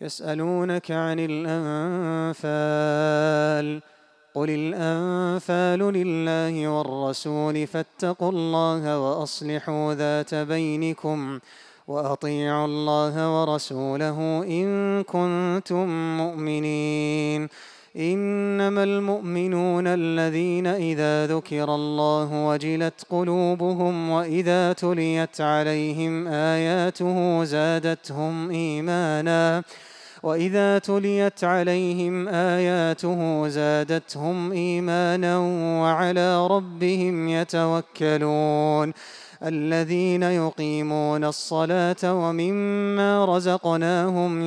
يسألونك عن الأنفال قل الأنفال لله والرسول فاتقوا الله وأصلحوا ذات بينكم وأطيعوا الله ورسوله إن كنتم مؤمنين. إنما المؤمنون الذين إذا ذكر الله وجلت قلوبهم وإذا تليت عليهم آياته زادتهم إيمانا وعلى ربهم يتوكلون. الذين يقيمون الصلاة ومما رزقناهم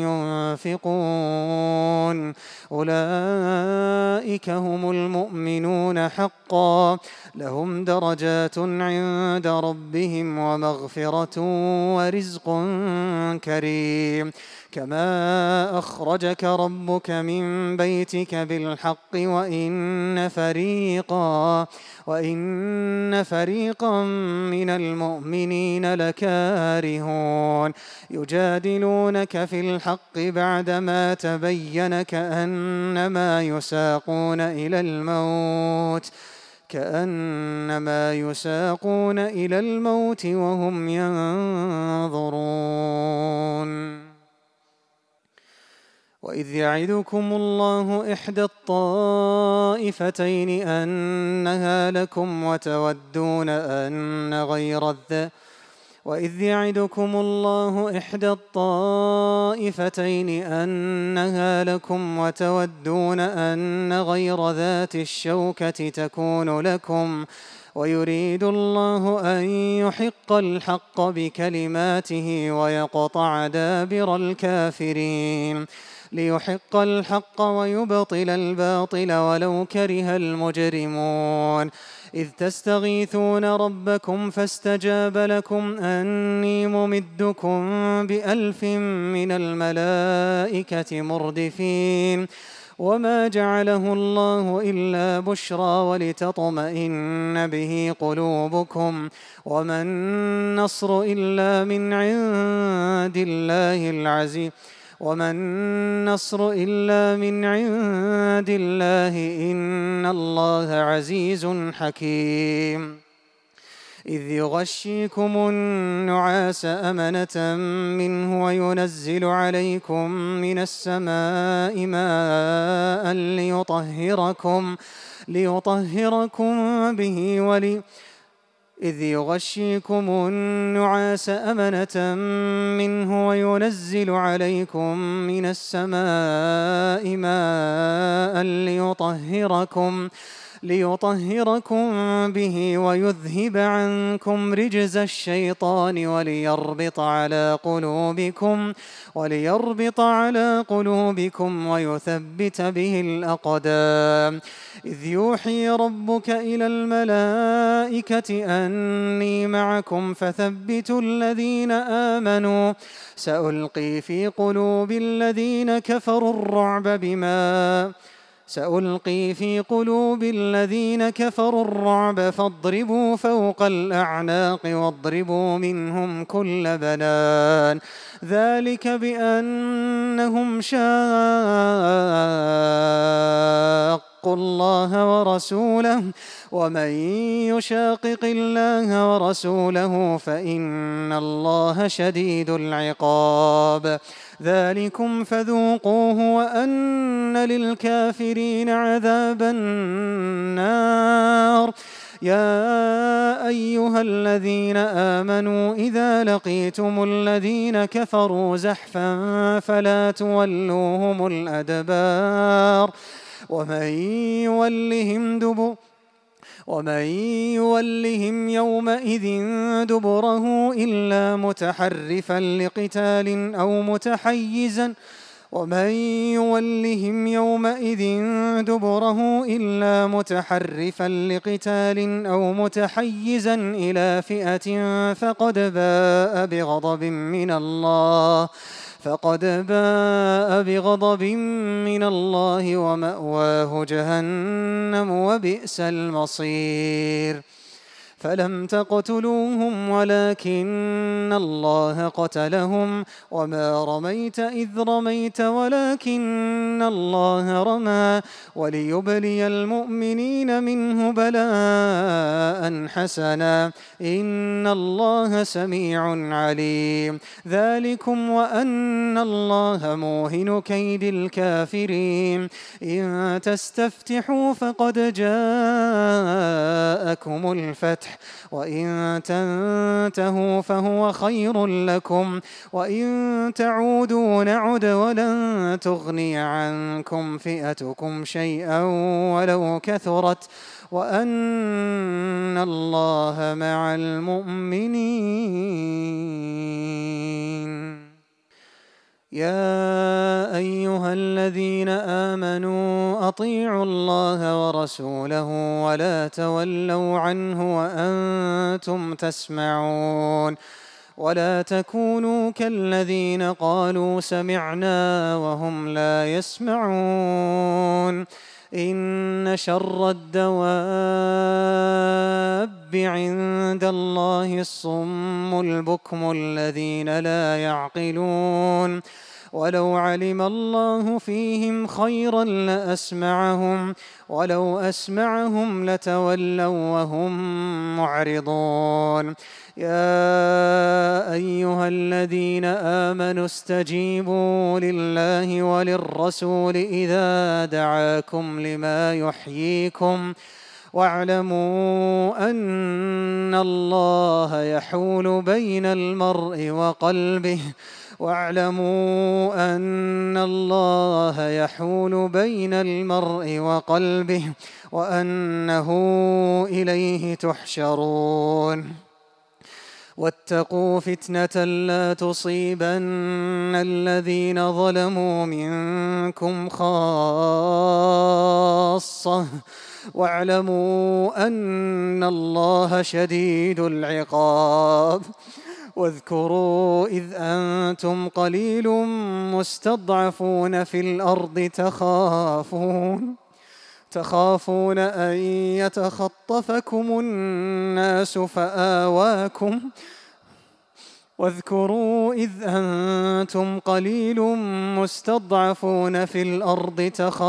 ينفقون أولئك هم المؤمنون حقا لهم درجات عند ربهم ومغفرة ورزق كريم. كما أخرجك ربك من بيتك بالحق وإن فريقا من المؤمنين لكارهون يجادلونك في الحق بعدما تبين كأنما يساقون إلى الموت وهم ينظرون. وإذ يعدكم الله إحدى الطائفتين أنها لكم وتودون أن غير ذات الشوكة تكون لكم ويريد الله أن يحق الحق بكلماته ويقطع دابر الكافرين ليحق الحق ويبطل الباطل ولو كره المجرمون. إذ تستغيثون ربكم فاستجاب لكم أني ممدكم ب1000 من الملائكة مردفين. وما جعله الله إلا بشرى ولتطمئن به قلوبكم وما النصر إلا من عند الله إن الله عزيز حكيم. إذ يغشيكم النعاس أمنة منه وينزل عليكم من السماء ماء ليطهركم به ويذهب عنكم رجز الشيطان وليربط على قلوبكم ويثبت به الأقدام. إذ يوحي ربك إلى الملائكة أني معكم فثبتوا الذين آمنوا سألقي في قلوب الذين كفروا الرعب فاضربوا فوق الأعناق واضربوا منهم كل بنان. ذلك بأنهم شاقوا الله ورسوله ومن يشاقق الله ورسوله فإن الله شديد العقاب. ذلكم فذوقوه وأن للكافرين عذاب النار. يا أيها الذين آمنوا إذا لقيتم الذين كفروا زحفا فلا تولوهم الأدبار ومن يولهم يومئذ دبره إلا متحرفا لقتال أو متحيزا إلى فئة فقد باء بغضب من الله ومأواه جهنم وبئس المصير. فلم تقتلوهم ولكن الله قتلهم وما رميت إذ رميت ولكن الله رمى وليبلي المؤمنين منه بلاء حسنا إن الله سميع عليم ذلكم وأن الله موهن كيد الكافرين إن تستفتحوا فقد جاءكم الفتح وإن تنتهوا فهو خير لكم وإن تعودوا نعد ولن تغني عنكم فئتكم شيئا ولو كثرت وأن الله مع المؤمنين يا أيها الذين آمنوا أطيعوا الله ورسوله ولا تولوا عنه وأنتم تسمعون ولا تكونوا كالذين قالوا سمعنا وهم لا يسمعون إن شر الدواب عند الله الصم البكم الذين لا يعقلون ولو علم الله فيهم خيرا لأسمعهم ولو أسمعهم لتولوا وهم معرضون يا أيها الذين آمنوا استجيبوا لله وللرسول إذا دعاكم لما يحييكم واعلموا أن الله يحول بين المرء وقلبه وأنه إليه تحشرون واتقوا فتنة لا تصيبن الذين ظلموا منكم خاصة واعلموا أن الله شديد العقاب واذكروا إذ أنتم قليل مستضعفون في الأرض تخافون أن يتخطفكم الناس فآواكم واذكروا إذ أنتم قليل مستضعفون في الأرض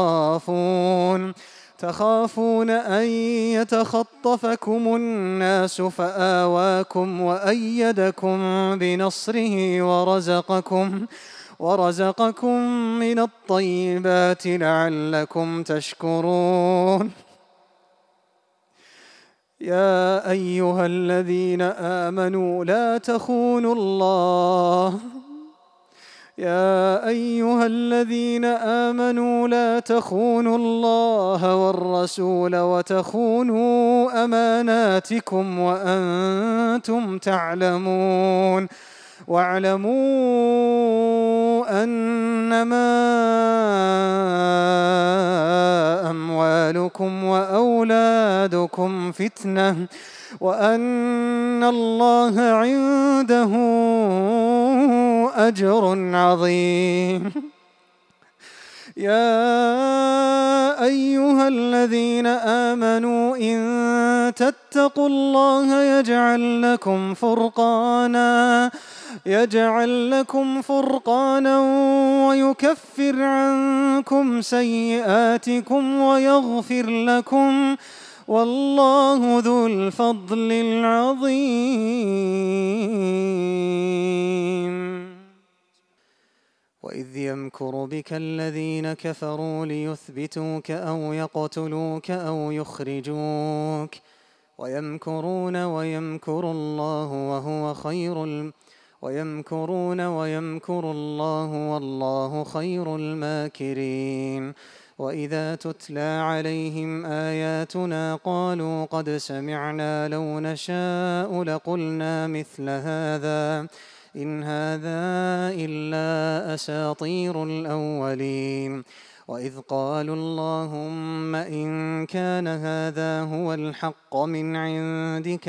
تخافون أن يتخطفكم الناس فآواكم وأيدكم بنصره ورزقكم من الطيبات لعلكم تشكرون يا أيها الذين آمنوا لا تخونوا الله والرسول وتخونوا أماناتكم وأنتم تعلمون واعلموا أنما أموالكم وأولادكم فتنة وأن الله عنده أجر عظيم يا أيها الذين آمنوا إن تتقوا الله يجعل لكم فرقانا ويكفر عنكم سيئاتكم ويغفر لكم والله ذو الفضل العظيم وإذ يمكر بك الذين كفروا ليثبتوك أو يقتلوك أو يخرجوك ويمكرون ويمكر الله والله خير الماكرين وإذا تتلى عليهم آياتنا قالوا قد سمعنا لو نشاء لقلنا مثل هذا إن هذا إلا أساطير الأولين وإذ قالوا اللهم إن كان هذا هو الحق من عندك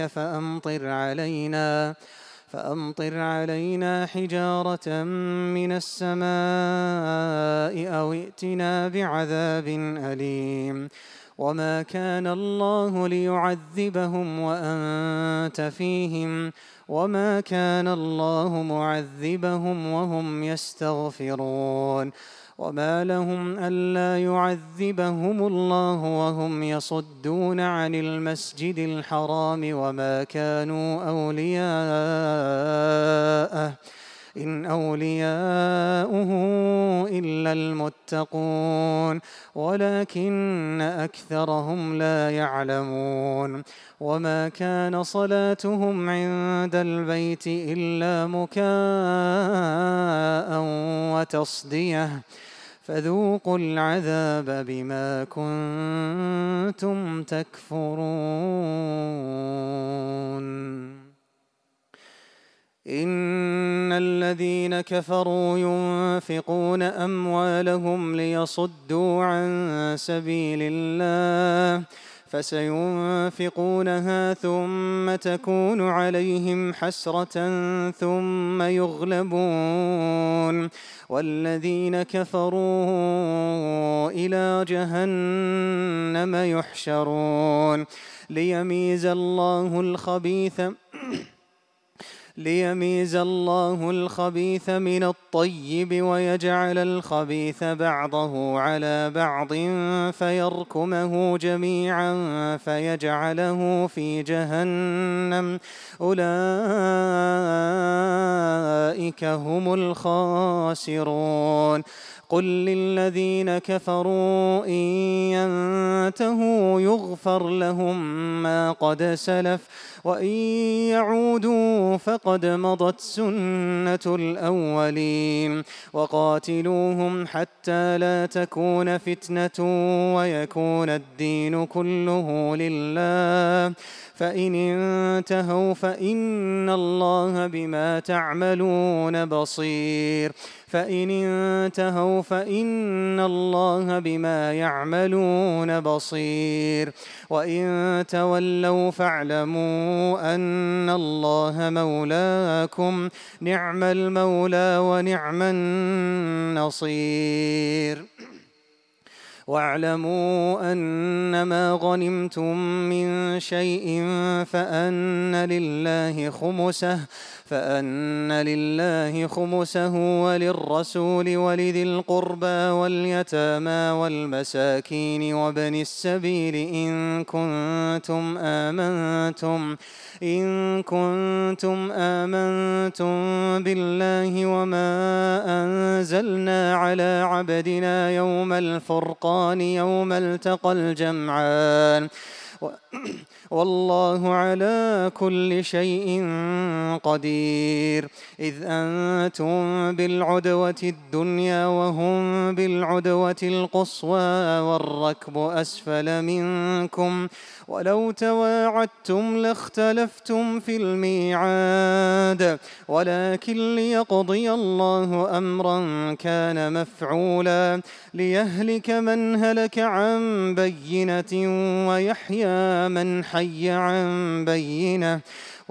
فأمطر علينا حجارة من السماء أو ائتنا بعذاب أليم وما كان الله ليعذبهم وأنت فيهم وما كان الله معذبهم وهم يستغفرون وما لهم ألا يعذبهم الله وهم يصدون عن المسجد الحرام وما كانوا أولياءه إن أولياؤه إلا المتقون ولكن أكثرهم لا يعلمون وما كان صلاتهم عند البيت إلا مكاء وتصدية فذوقوا العذاب بما كنتم تكفرون إن الذين كفروا ينفقون أموالهم ليصدوا عن سبيل الله فسينفقونها ثم تكون عليهم حسرة ثم يغلبون والذين كفروا إلى جهنم يحشرون ليميز الله الخبيث من الطيب ويجعل الخبيث بعضه على بعض فيركمه جميعا فيجعله في جهنم أولئك هم الخاسرون قل للذين كفروا إن ينتهوا يغفر لهم ما قد سلف وإن يعودوا فقد مضت سنة الأولين وقاتلوهم حتى لا تكون فتنة ويكون الدين كله لله فإن انتهوا فإن الله بما تعملون بصير فإن انتهوا فإن الله بما يعملون بصير وإن تولوا فاعلموا أن الله مولاكم نعم المولى ونعم النصير واعلموا أنما غنمتم من شيء فأن لله خمسه وللرسول ولذي القربى واليتامى والمساكين وابن السبيل إن كنتم آمنتم بالله وما أنزلنا على عبدنا يوم الفرقان يوم التقى الجمعان والله على كل شيء قدير إذ أنتم بالعدوة الدنيا وهم بالعدوة القصوى والركب أسفل منكم ولو تواعدتم لاختلفتم في الميعاد ولكن ليقضي الله أمرا كان مفعولا ليهلك من هلك عن بينة ويحيى من حي عن بينة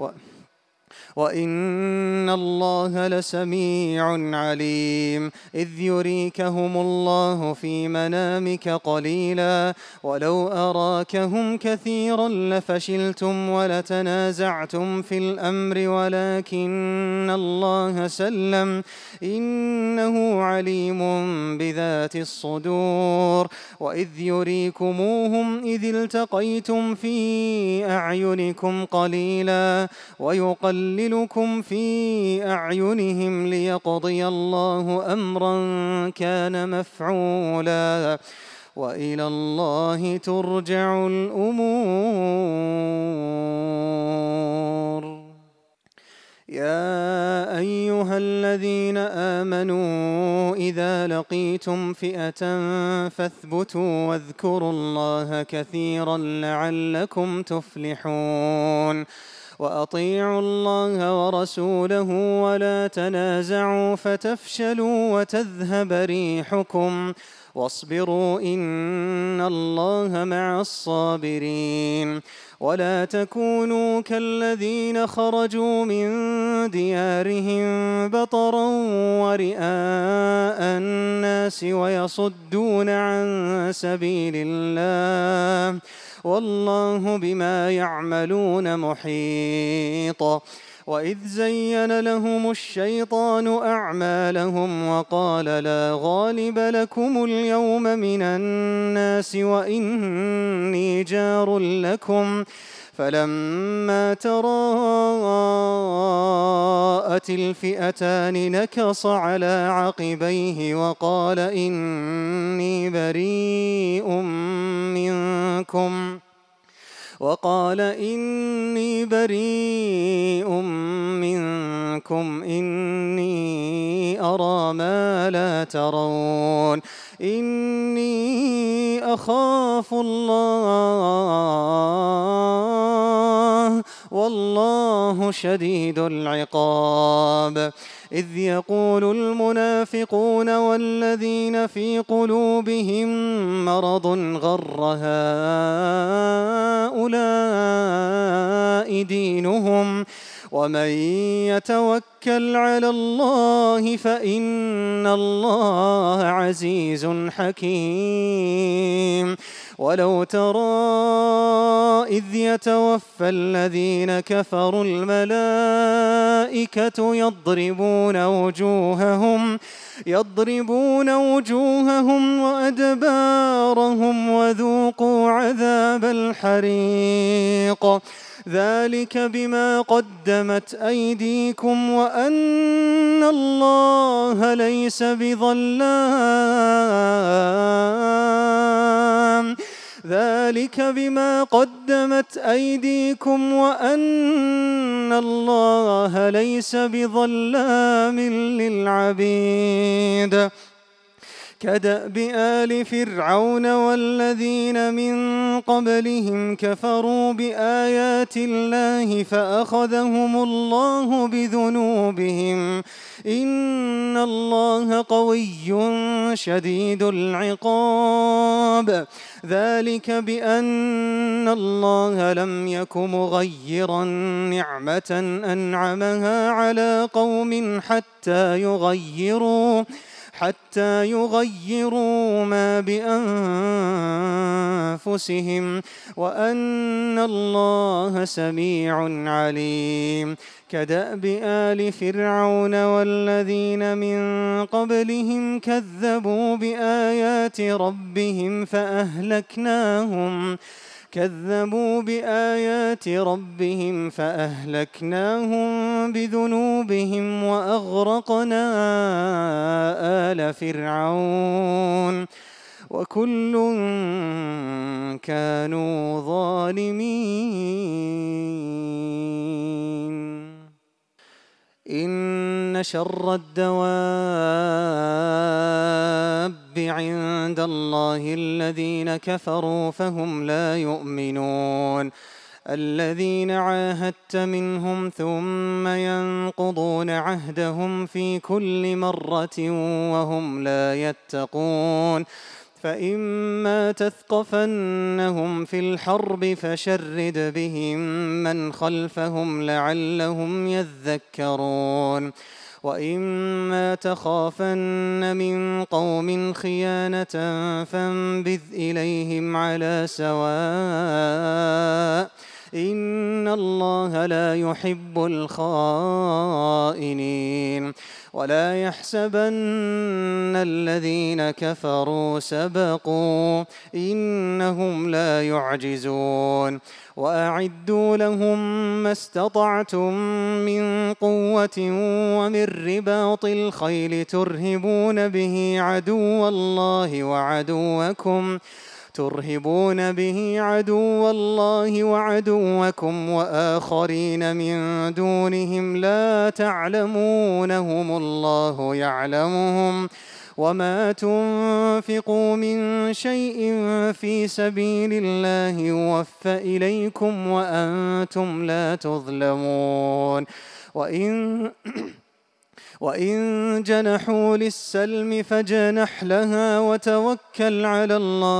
وإن الله لسميع عليم إذ يريكهم الله في منامك قليلا ولو أراكهم كثيرا لفشلتم ولتنازعتم في الأمر ولكن الله سلم إنه عليم بذات الصدور وإذ يريكموهم إذ التقيتم في أعينكم قليلا ويقللكم في أعينهم ليقضي الله أمرا كان مفعولا وإلى الله ترجع الأمور يا أيها الذين آمنوا إذا لقيتم فئة فاثبتوا واذكروا الله كثيرا لعلكم تفلحون وأطيعوا الله ورسوله ولا تنازعوا فتفشلوا وتذهب ريحكم واصبروا إن الله مع الصابرين ولا تكونوا كالذين خرجوا من ديارهم بطرا ورئاء الناس الناس ويصدون عن سبيل الله والله بما يعملون محيط. وإذ زين لهم الشيطان أعمالهم وقال لا غالب لكم اليوم من الناس وإني جار لكم فلما تراءت الفئتان نكص على عقبيه وقال إني بريء منكم إني أرى ما لا ترون إني أخاف الله والله شديد العقاب. إذ يقول المنافقون والذين في قلوبهم مرض غر هؤلاء دينهم ومن يتوكل على الله فإن الله عزيز حكيم. ولو ترى إذ يتوفى الذين كفروا الملائكة يضربون وجوههم وأدبارهم وذوقوا عذاب الحريق ذلك بما قدمت أيديكم وأن الله ليس بظلام للعبيد. كدأب آل فرعون والذين من قبلهم كفروا بآيات الله فأخذهم الله بذنوبهم إن الله قوي شديد العقاب. ذلك بأن الله لم يك مغيرا نعمة أنعمها على قوم حتى يغيروا ما بأنفسهم وأن الله سميع عليم. كدأب آل فرعون والذين من قبلهم كذبوا بآيات ربهم فأهلكناهم بذنوبهم وأغرقنا آل فرعون وكل كانوا ظالمين. إن شر الدواب عند الله الذين كفروا فهم لا يؤمنون الذين عاهدت منهم ثم ينقضون عهدهم في كل مرة وهم لا يتقون. فإما تثقفنهم في الحرب فشرد بهم من خلفهم لعلهم يذكرون. وإما تخافن من قوم خيانة فانبذ إليهم على سواء إن الله لا يحب الخائنين. ولا يحسبن الذين كفروا سبقوا إنهم لا يعجزون. وأعدوا لهم ما استطعتم من قوة ومن رباط الخيل ترهبون به عدو الله وعدوكم وآخرين من دونهم لا تعلمونهم الله يعلمهم وما تنفقوا من شيء في سبيل الله يوفى إليكم وأنتم لا تظلمون. وإن جنحوا للسلم فاجنح لها وتوكل على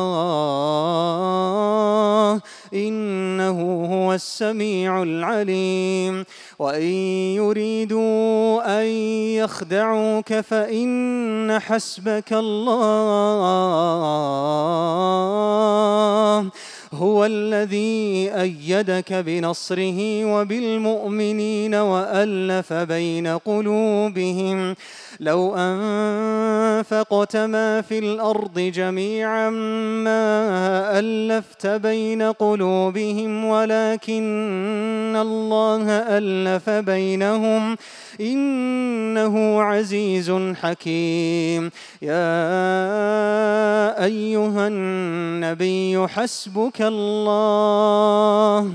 الله إنه هو السميع العليم وإن يريدوا أن يخدعوك فإن حسبك الله هو الذي أيدك بنصره وبالمؤمنين وألف بين قلوبهم لو أنفقت ما في الأرض جميعا ما ألفت بين قلوبهم ولكن الله ألف بينهم إنه عزيز حكيم يا أيها النبي حسبك الله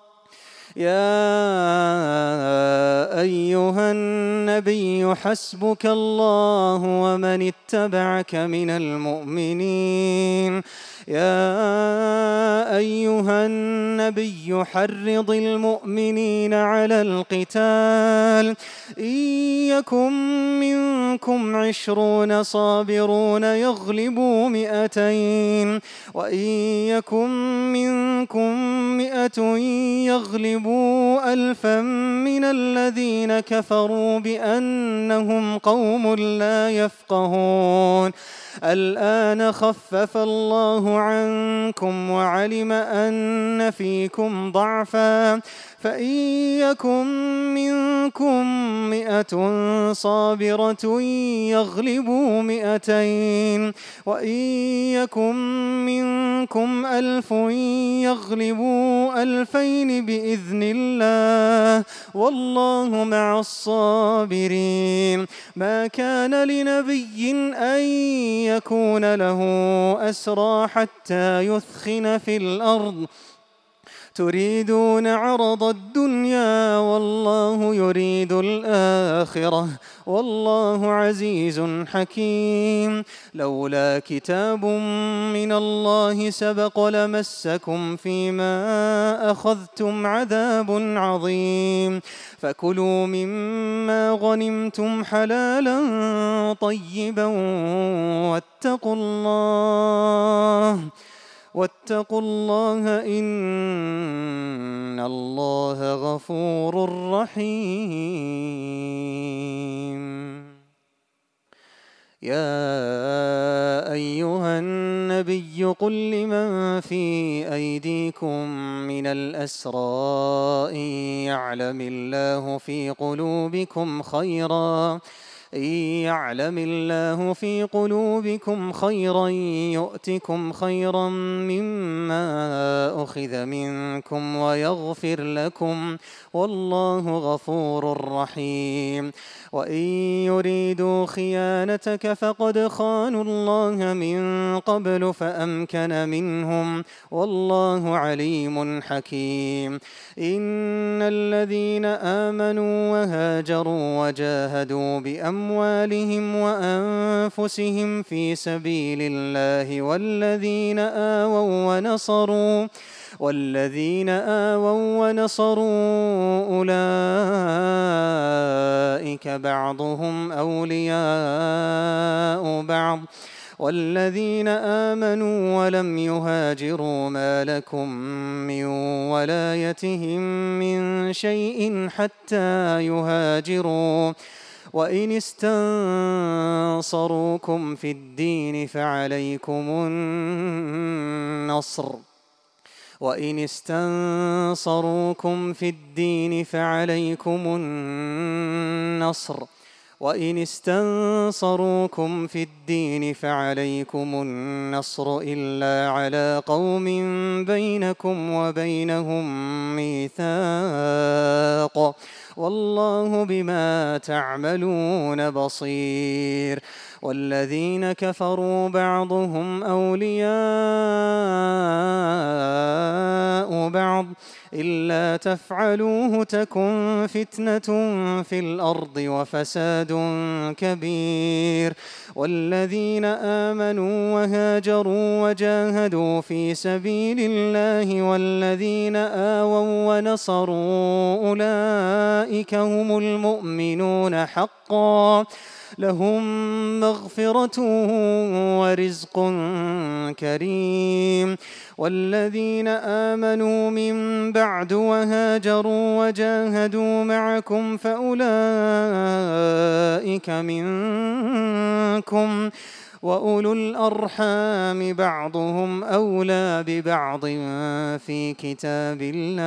ومن اتبعك من المؤمنين يا أيها النبي حرض المؤمنين على القتال إن يكن منكم 20 صابرون يغلبوا 200 وإن يكن منكم 100 يغلبوا 1000 من الذين كفروا بأنهم قوم لا يفقهون الآن خفف الله عنكم وعلم أن فيكم ضعفا فإن يكن منكم 100 صابرة يغلبوا 200 وإن يكن منكم 1000 يغلبوا 2000 بإذن الله والله مع الصابرين ما كان لنبي أن يكون له أسرى حتى يثخن في الأرض تريدون عرض الدنيا والله يريد الآخرة والله عزيز حكيم لولا كتاب من الله سبق لمسكم فيما أخذتم عذاب عظيم فكلوا مما غنمتم حلالا طيبا واتقوا الله إن الله غفور رحيم يا أيها النبي قل لمن في أيديكم من الأسرى إن يعلم الله في قلوبكم خيرا يؤتكم خيرا مما أخذ منكم ويغفر لكم والله غفور رحيم وإن يريدوا خيانتك فقد خانوا الله من قبل فأمكن منهم والله عليم حكيم إن الذين آمنوا وهاجروا وجاهدوا بأموالهم وأنفسهم في سبيل الله والذين آووا ونصروا أولئك بعضهم أولياء بعض والذين آمنوا ولم يهاجروا ما لكم من ولايتهم من شيء حتى يهاجروا وإن استنصروكم في الدين فعليكم النصر إلا على قوم بينكم وبينهم ميثاق والله بما تعملون بصير والذين كفروا بعضهم أولياء بعض إلا تفعلوه تكن فتنة في الأرض وفساد كبير والذين آمنوا وهاجروا وجاهدوا في سبيل الله والذين آووا ونصروا أولئك أولئك هم المؤمنون حقا لهم مغفرة ورزق كريم. والذين آمنوا من بعد وهاجروا وجاهدوا معكم فأولئك منكم وأولو الأرحام بعضهم أولى ببعض في كتاب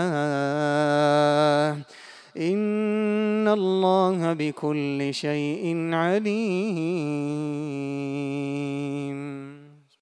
الله إن الله بكل شيء عليم.